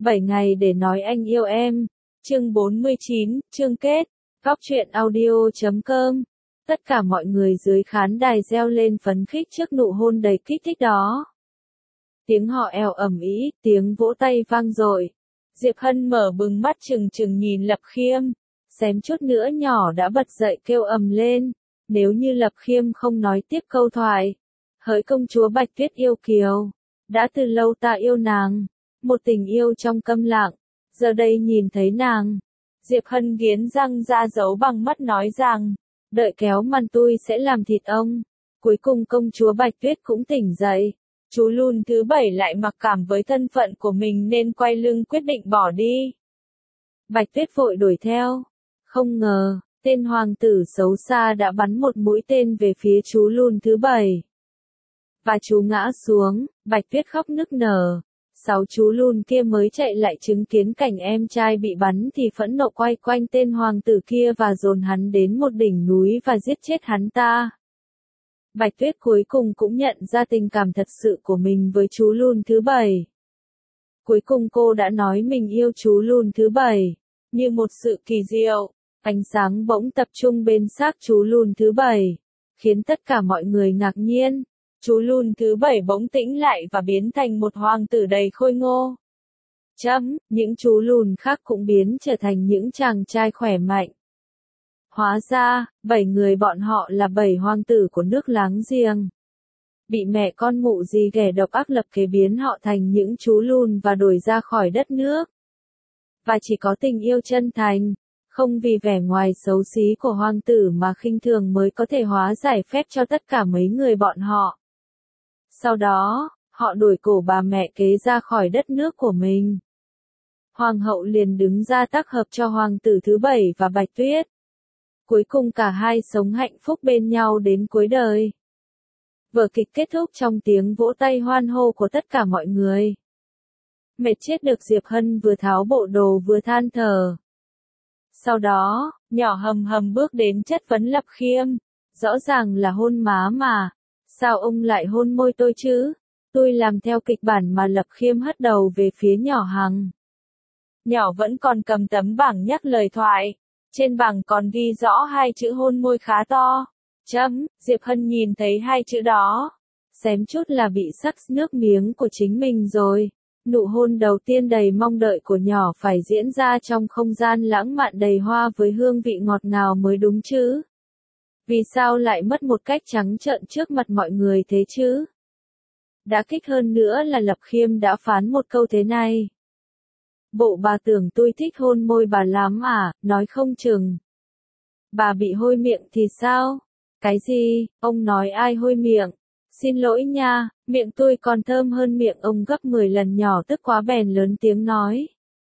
7 ngày để nói anh yêu em. Chương 49, chương kết. Góc truyện audio.com. Tất cả mọi người dưới khán đài reo lên phấn khích trước nụ hôn đầy kích thích đó. Tiếng họ èo ầm ĩ, tiếng vỗ tay vang dội. Diệp Hân mở bừng mắt trừng trừng nhìn Lập Khiêm, xém chút nữa nhỏ đã bật dậy kêu ầm lên. Nếu như Lập Khiêm không nói tiếp câu thoại, hỡi công chúa Bạch Tuyết yêu kiều, đã từ lâu ta yêu nàng, một tình yêu trong câm lặng, giờ đây nhìn thấy nàng. Diệp Hân nghiến răng ra giấu bằng mắt nói rằng, đợi kéo màn tôi sẽ làm thịt ông. Cuối cùng công chúa Bạch Tuyết cũng tỉnh dậy. Chú Lùn thứ 7 lại mặc cảm với thân phận của mình nên quay lưng quyết định bỏ đi. Bạch Tuyết vội đuổi theo. Không ngờ, tên hoàng tử xấu xa đã bắn một mũi tên về phía chú Lùn thứ 7. Và chú ngã xuống, Bạch Tuyết khóc nức nở. 6 chú Lùn kia mới chạy lại chứng kiến cảnh em trai bị bắn thì phẫn nộ quay quanh tên hoàng tử kia và dồn hắn đến một đỉnh núi và giết chết hắn ta. Bạch Tuyết cuối cùng cũng nhận ra tình cảm thật sự của mình với chú Lùn thứ 7. Cuối cùng cô đã nói mình yêu chú Lùn thứ 7. Như một sự kỳ diệu, ánh sáng bỗng tập trung bên xác chú Lùn thứ 7, khiến tất cả mọi người ngạc nhiên. Chú Lùn thứ 7 bỗng tĩnh lại và biến thành một hoàng tử đầy khôi ngô. Những chú Lùn khác cũng biến trở thành những chàng trai khỏe mạnh. Hóa ra, 7 người bọn họ là 7 hoàng tử của nước láng giềng. Bị mẹ con mụ gì ghẻ độc ác lập kế biến họ thành những chú Lùn và đuổi ra khỏi đất nước. Và chỉ có tình yêu chân thành, không vì vẻ ngoài xấu xí của hoàng tử mà khinh thường mới có thể hóa giải phép cho tất cả mấy người bọn họ. Sau đó, họ đuổi cổ bà mẹ kế ra khỏi đất nước của mình. Hoàng hậu liền đứng ra tác hợp cho hoàng tử thứ 7 và Bạch Tuyết. Cuối cùng cả hai sống hạnh phúc bên nhau đến cuối đời. Vở kịch kết thúc trong tiếng vỗ tay hoan hô của tất cả mọi người. Mệt chết được Diệp Hân vừa tháo bộ đồ vừa than thở. Sau đó, nhỏ hầm hầm bước đến chất vấn Lập Khiêm. Rõ ràng là hôn má mà. Sao ông lại hôn môi tôi chứ? Tôi làm theo kịch bản mà. Lập Khiêm hất đầu về phía nhỏ Hằng. Nhỏ vẫn còn cầm tấm bảng nhắc lời thoại. Trên bảng còn ghi rõ 2 chữ hôn môi khá to. Diệp Hân nhìn thấy 2 chữ đó. Xém chút là bị sắc nước miếng của chính mình rồi. Nụ hôn đầu tiên đầy mong đợi của nhỏ phải diễn ra trong không gian lãng mạn đầy hoa với hương vị ngọt ngào mới đúng chứ. Vì sao lại mất một cách trắng trợn trước mặt mọi người thế chứ? Đã kích hơn nữa là Lập Khiêm đã phán một câu thế này. Bộ bà tưởng tôi thích hôn môi bà lắm à, nói không chừng. Bà bị hôi miệng thì sao? Cái gì, ông nói ai hôi miệng? Xin lỗi nha, miệng tôi còn thơm hơn miệng ông gấp 10 lần. Nhỏ tức quá bèn lớn tiếng nói.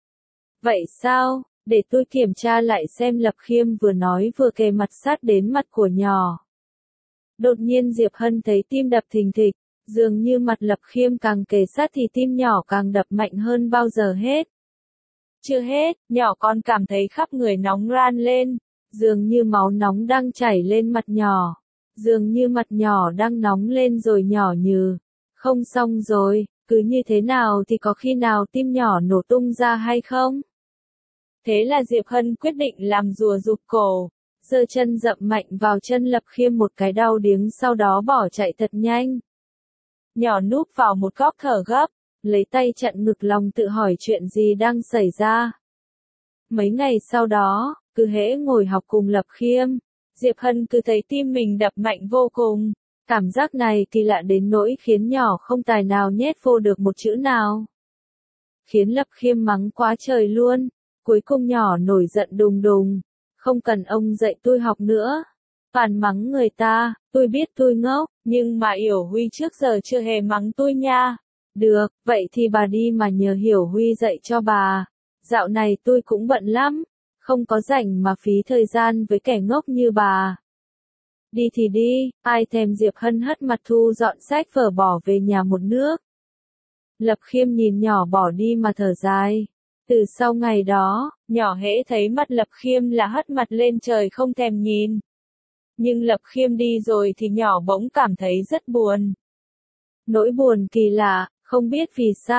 Vậy sao, để tôi kiểm tra lại xem. Lập Khiêm vừa nói vừa kề mặt sát đến mặt của nhỏ. Đột nhiên Diệp Hân thấy tim đập thình thịch, dường như mặt Lập Khiêm càng kề sát thì tim nhỏ càng đập mạnh hơn bao giờ hết. Chưa hết, nhỏ còn cảm thấy khắp người nóng ran lên, dường như máu nóng đang chảy lên mặt nhỏ. Dường như mặt nhỏ đang nóng lên rồi. Nhỏ như, không xong rồi, cứ như thế nào thì có khi nào tim nhỏ nổ tung ra hay không? Thế là Diệp Hân quyết định làm rùa rụt cổ, giơ chân dậm mạnh vào chân Lập Khiêm một cái đau điếng, sau đó bỏ chạy thật nhanh. Nhỏ núp vào một góc thở gấp, lấy tay chặn ngực lòng tự hỏi chuyện gì đang xảy ra. Mấy ngày sau đó, cứ hễ ngồi học cùng Lập Khiêm, Diệp Hân cứ thấy tim mình đập mạnh vô cùng. Cảm giác này kỳ lạ đến nỗi khiến nhỏ không tài nào nhét vô được một chữ nào. Khiến Lập Khiêm mắng quá trời luôn. Cuối cùng nhỏ nổi giận đùng đùng. Không cần ông dạy tôi học nữa. Phản mắng người ta, tôi biết tôi ngốc, nhưng mà Hiểu Huy trước giờ chưa hề mắng tôi nha. Được, vậy thì bà đi mà nhờ Hiểu Huy dạy cho bà. Dạo này tôi cũng bận lắm. Không có rảnh mà phí thời gian với kẻ ngốc như bà. Đi thì đi, ai thèm. Diệp Hân hất mặt thu dọn sách vở bỏ về nhà một nước. Lập Khiêm nhìn nhỏ bỏ đi mà thở dài. Từ sau ngày đó, nhỏ hễ thấy mặt Lập Khiêm là hất mặt lên trời không thèm nhìn. Nhưng Lập Khiêm đi rồi thì nhỏ bỗng cảm thấy rất buồn. Nỗi buồn kỳ lạ, không biết vì sao,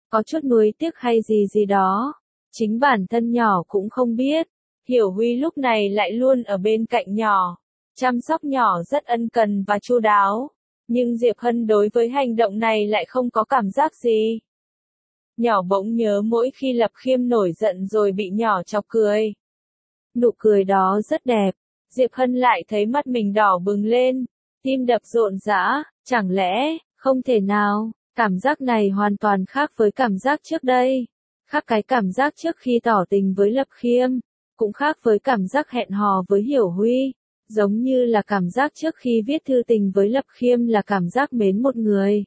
có chút nuối tiếc hay gì gì đó. Chính bản thân nhỏ cũng không biết. Hiểu Huy lúc này lại luôn ở bên cạnh nhỏ, chăm sóc nhỏ rất ân cần và chu đáo. Nhưng Diệp Hân đối với hành động này lại không có cảm giác gì. Nhỏ bỗng nhớ mỗi khi Lập Khiêm nổi giận rồi bị nhỏ chọc cười. Nụ cười đó rất đẹp. Diệp Hân lại thấy mắt mình đỏ bừng lên, tim đập rộn rã, chẳng lẽ, không thể nào, cảm giác này hoàn toàn khác với cảm giác trước đây. Khác cái cảm giác trước khi tỏ tình với Lập Khiêm, cũng khác với cảm giác hẹn hò với Hiểu Huy, giống như là cảm giác trước khi viết thư tình với Lập Khiêm là cảm giác mến một người.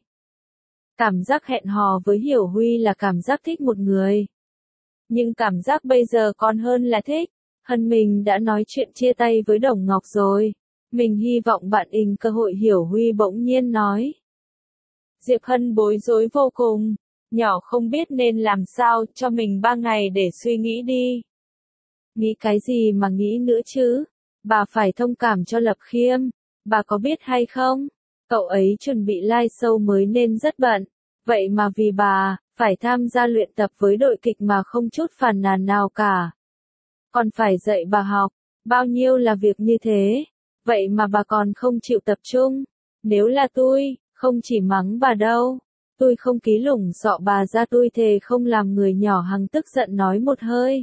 Cảm giác hẹn hò với Hiểu Huy là cảm giác thích một người. Nhưng cảm giác bây giờ còn hơn là thích. Hân mình đã nói chuyện chia tay với Đồng Ngọc rồi. Mình hy vọng bạn ình cơ hội. Hiểu Huy bỗng nhiên nói. Diệp Hân bối rối vô cùng. Nhỏ không biết nên làm sao, cho mình 3 ngày để suy nghĩ đi. Nghĩ cái gì mà nghĩ nữa chứ? Bà phải thông cảm cho Lập Khiêm. Bà có biết hay không? Cậu ấy chuẩn bị live show mới nên rất bận. Vậy mà vì bà, phải tham gia luyện tập với đội kịch mà không chút phàn nàn nào cả. Còn phải dạy bà học, bao nhiêu là việc như thế. Vậy mà bà còn không chịu tập trung. Nếu là tôi, không chỉ mắng bà đâu. Tôi không ký lủng sọ bà ra, tôi thề không làm người nhỏ Hằng tức giận nói một hơi.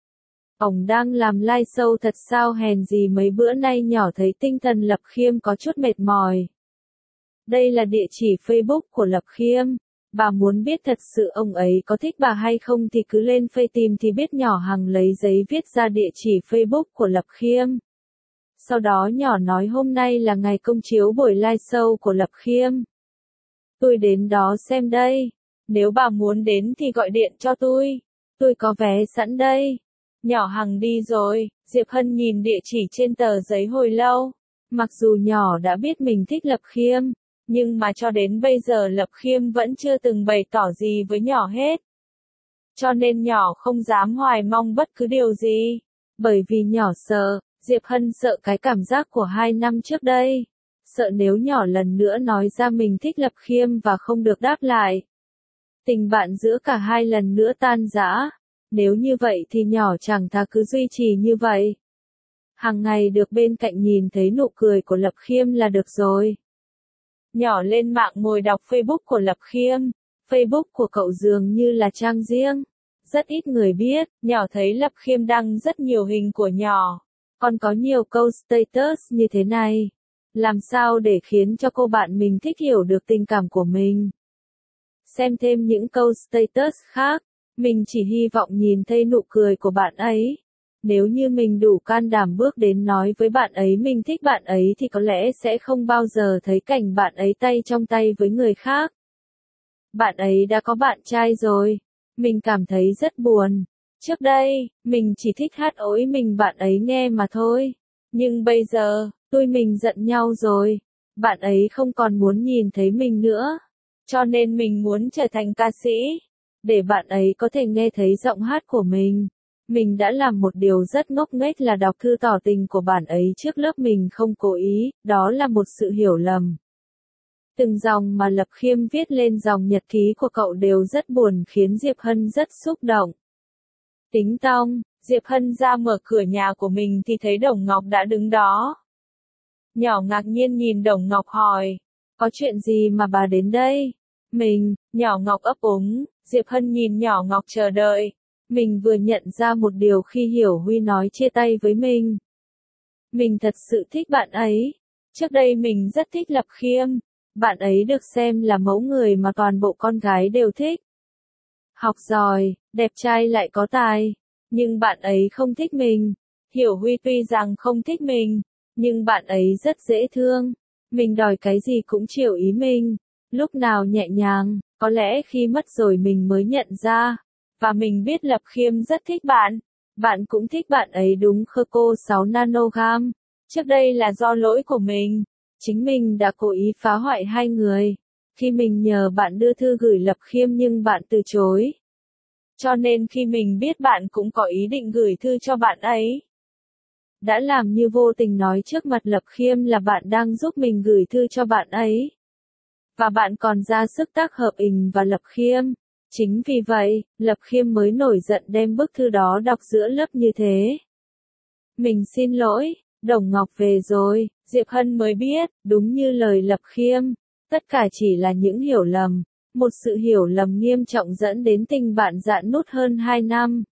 Ông đang làm live show thật sao, hèn gì mấy bữa nay nhỏ thấy tinh thần Lập Khiêm có chút mệt mỏi. Đây là địa chỉ Facebook của Lập Khiêm. Bà muốn biết thật sự ông ấy có thích bà hay không thì cứ lên Face tìm thì biết. Nhỏ Hằng lấy giấy viết ra địa chỉ Facebook của Lập Khiêm. Sau đó nhỏ nói hôm nay là ngày công chiếu buổi live show của Lập Khiêm. Tôi đến đó xem đây. Nếu bà muốn đến thì gọi điện cho tôi. Tôi có vé sẵn đây. Nhỏ Hằng đi rồi, Diệp Hân nhìn địa chỉ trên tờ giấy hồi lâu. Mặc dù nhỏ đã biết mình thích Lập Khiêm, nhưng mà cho đến bây giờ Lập Khiêm vẫn chưa từng bày tỏ gì với nhỏ hết. Cho nên nhỏ không dám hoài mong bất cứ điều gì. Bởi vì nhỏ sợ, Diệp Hân sợ cái cảm giác của 2 năm trước đây. Sợ nếu nhỏ lần nữa nói ra mình thích Lập Khiêm và không được đáp lại. Tình bạn giữa cả hai lần nữa tan rã. Nếu như vậy thì nhỏ chẳng thà cứ duy trì như vậy. Hàng ngày được bên cạnh nhìn thấy nụ cười của Lập Khiêm là được rồi. Nhỏ lên mạng ngồi đọc Facebook của Lập Khiêm. Facebook của cậu dường như là trang riêng. Rất ít người biết, nhỏ thấy Lập Khiêm đăng rất nhiều hình của nhỏ. Còn có nhiều câu status như thế này. Làm sao để khiến cho cô bạn mình thích hiểu được tình cảm của mình? Xem thêm những câu status khác. Mình chỉ hy vọng nhìn thấy nụ cười của bạn ấy. Nếu như mình đủ can đảm bước đến nói với bạn ấy mình thích bạn ấy thì có lẽ sẽ không bao giờ thấy cảnh bạn ấy tay trong tay với người khác. Bạn ấy đã có bạn trai rồi. Mình cảm thấy rất buồn. Trước đây, mình chỉ thích hát ối mình bạn ấy nghe mà thôi. Nhưng bây giờ, tôi mình giận nhau rồi. Bạn ấy không còn muốn nhìn thấy mình nữa. Cho nên mình muốn trở thành ca sĩ. Để bạn ấy có thể nghe thấy giọng hát của mình. Mình đã làm một điều rất ngốc nghếch là đọc thư tỏ tình của bạn ấy trước lớp. Mình không cố ý, đó là một sự hiểu lầm. Từng dòng mà Lập Khiêm viết lên dòng nhật ký của cậu đều rất buồn khiến Diệp Hân rất xúc động. Tính tong, Diệp Hân ra mở cửa nhà của mình thì thấy Đồng Ngọc đã đứng đó. Nhỏ ngạc nhiên nhìn Đồng Ngọc hỏi, có chuyện gì mà bà đến đây? Nhỏ Ngọc ấp úng, Diệp Hân nhìn nhỏ Ngọc chờ đợi. Mình vừa nhận ra một điều khi Hiểu Huy nói chia tay với mình. Mình thật sự thích bạn ấy. Trước đây mình rất thích Lập Khiêm. Bạn ấy được xem là mẫu người mà toàn bộ con gái đều thích. Học giỏi, đẹp trai lại có tài. Nhưng bạn ấy không thích mình. Hiểu Huy tuy rằng không thích mình, nhưng bạn ấy rất dễ thương. Mình đòi cái gì cũng chiều ý mình. Lúc nào nhẹ nhàng, có lẽ khi mất rồi mình mới nhận ra. Và mình biết Lập Khiêm rất thích bạn. Bạn cũng thích bạn ấy đúng không? Cô 6 nanogam. Trước đây là do lỗi của mình. Chính mình đã cố ý phá hoại hai người. Khi mình nhờ bạn đưa thư gửi Lập Khiêm nhưng bạn từ chối. Cho nên khi mình biết bạn cũng có ý định gửi thư cho bạn ấy. Đã làm như vô tình nói trước mặt Lập Khiêm là bạn đang giúp mình gửi thư cho bạn ấy. Và bạn còn ra sức tác hợp ình và Lập Khiêm. Chính vì vậy, Lập Khiêm mới nổi giận đem bức thư đó đọc giữa lớp như thế. Mình xin lỗi, Đồng Ngọc về rồi, Diệp Hân mới biết, đúng như lời Lập Khiêm, tất cả chỉ là những hiểu lầm, một sự hiểu lầm nghiêm trọng dẫn đến tình bạn rạn nứt hơn 2 năm.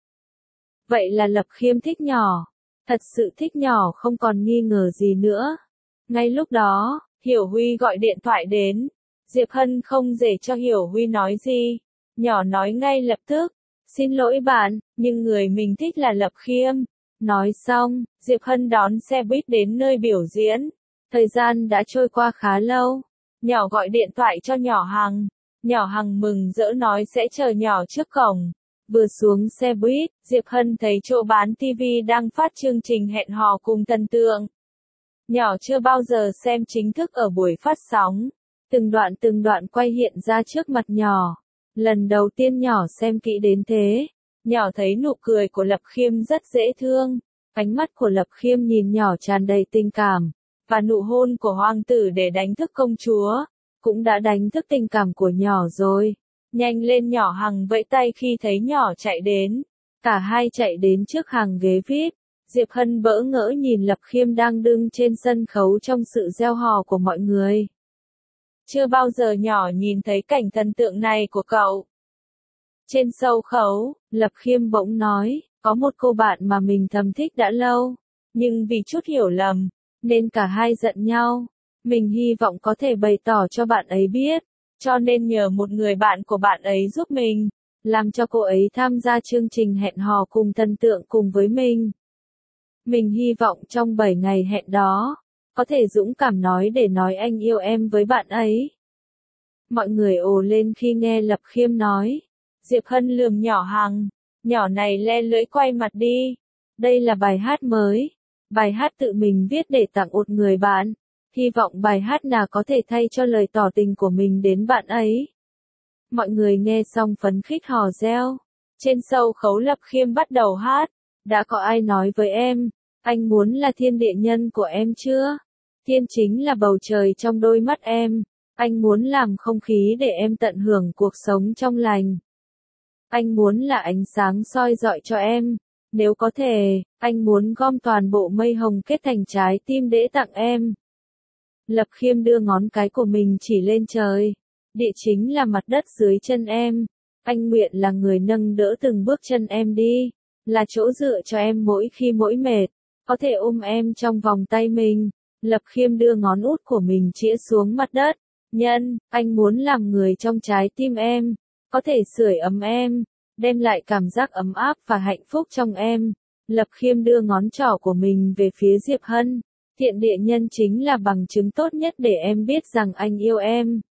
Vậy là Lập Khiêm thích nhỏ, thật sự thích nhỏ không còn nghi ngờ gì nữa. Ngay lúc đó, Hiểu Huy gọi điện thoại đến, Diệp Hân không để cho Hiểu Huy nói gì, nhỏ nói ngay lập tức, xin lỗi bạn, nhưng người mình thích là Lập Khiêm. Nói xong, Diệp Hân đón xe buýt đến nơi biểu diễn. Thời gian đã trôi qua khá lâu. Nhỏ gọi điện thoại cho nhỏ Hằng. Nhỏ Hằng mừng rỡ nói sẽ chờ nhỏ trước cổng. Vừa xuống xe buýt, Diệp Hân thấy chỗ bán TV đang phát chương trình hẹn hò cùng thần tượng. Nhỏ chưa bao giờ xem chính thức ở buổi phát sóng. Từng đoạn quay hiện ra trước mặt nhỏ. Lần đầu tiên nhỏ xem kỹ đến thế. Nhỏ thấy nụ cười của Lập Khiêm rất dễ thương. Ánh mắt của Lập Khiêm nhìn nhỏ tràn đầy tình cảm. Và nụ hôn của hoàng tử để đánh thức công chúa. Cũng đã đánh thức tình cảm của nhỏ rồi. Nhanh lên, nhỏ Hằng vẫy tay khi thấy nhỏ chạy đến. Cả hai chạy đến trước hàng ghế VIP. Diệp Hân bỡ ngỡ nhìn Lập Khiêm đang đứng trên sân khấu trong sự reo hò của mọi người. Chưa bao giờ nhỏ nhìn thấy cảnh thần tượng này của cậu. Trên sân khấu, Lập Khiêm bỗng nói, có một cô bạn mà mình thầm thích đã lâu, nhưng vì chút hiểu lầm, nên cả hai giận nhau. Mình hy vọng có thể bày tỏ cho bạn ấy biết, cho nên nhờ một người bạn của bạn ấy giúp mình, làm cho cô ấy tham gia chương trình hẹn hò cùng thần tượng cùng với mình. Mình hy vọng trong 7 ngày hẹn đó, có thể dũng cảm nói để nói anh yêu em với bạn ấy. Mọi người ồ lên khi nghe Lập Khiêm nói. Diệp Hân lườm nhỏ Hằng, nhỏ này le lưỡi quay mặt đi. Đây là bài hát mới, bài hát tự mình viết để tặng một người bạn. Hy vọng bài hát nào có thể thay cho lời tỏ tình của mình đến bạn ấy. Mọi người nghe xong phấn khích hò reo. Trên sân khấu Lập Khiêm bắt đầu hát. Đã có ai nói với em, anh muốn là thiên địa nhân của em chưa? Thiên chính là bầu trời trong đôi mắt em. Anh muốn làm không khí để em tận hưởng cuộc sống trong lành. Anh muốn là ánh sáng soi rọi cho em. Nếu có thể, anh muốn gom toàn bộ mây hồng kết thành trái tim để tặng em. Lập Khiêm đưa ngón cái của mình chỉ lên trời. Địa chính là mặt đất dưới chân em. Anh nguyện là người nâng đỡ từng bước chân em đi. Là chỗ dựa cho em mỗi khi mỗi mệt. Có thể ôm em trong vòng tay mình. Lập Khiêm đưa ngón út của mình chĩa xuống mặt đất. Nhân, anh muốn làm người trong trái tim em. Có thể sưởi ấm em. Đem lại cảm giác ấm áp và hạnh phúc trong em. Lập Khiêm đưa ngón trỏ của mình về phía Diệp Hân. Thiện địa nhân chính là bằng chứng tốt nhất để em biết rằng anh yêu em.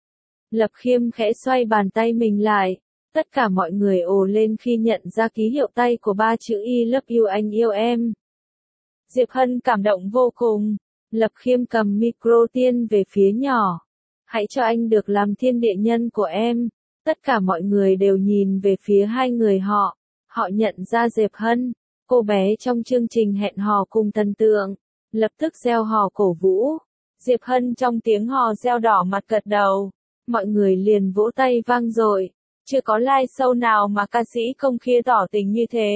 Lập Khiêm khẽ xoay bàn tay mình lại. Tất cả mọi người ồ lên khi nhận ra ký hiệu tay của 3 chữ I love you, anh yêu em. Diệp Hân cảm động vô cùng. Lập Khiêm cầm micro tiên về phía nhỏ. Hãy cho anh được làm thiên địa nhân của em. Tất cả mọi người đều nhìn về phía hai người họ. Họ nhận ra Diệp Hân, cô bé trong chương trình hẹn hò cùng thần tượng. Lập tức reo hò cổ vũ. Diệp Hân trong tiếng hò reo đỏ mặt gật đầu. Mọi người liền vỗ tay vang dội. Chưa có live show nào mà ca sĩ công khai tỏ tình như thế.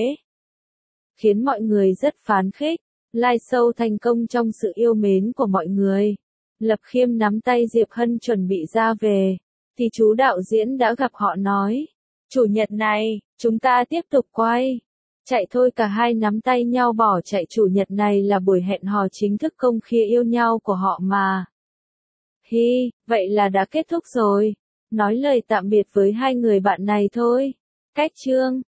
Khiến mọi người rất phấn khích. Live show thành công trong sự yêu mến của mọi người. Lập Khiêm nắm tay Diệp Hân chuẩn bị ra về. Thì chú đạo diễn đã gặp họ nói. Chủ nhật này, chúng ta tiếp tục quay. Chạy thôi, cả hai nắm tay nhau bỏ chạy. Chủ nhật này là buổi hẹn hò chính thức công khai yêu nhau của họ mà. Hi, vậy là đã kết thúc rồi. Nói lời tạm biệt với hai người bạn này thôi. Cách chương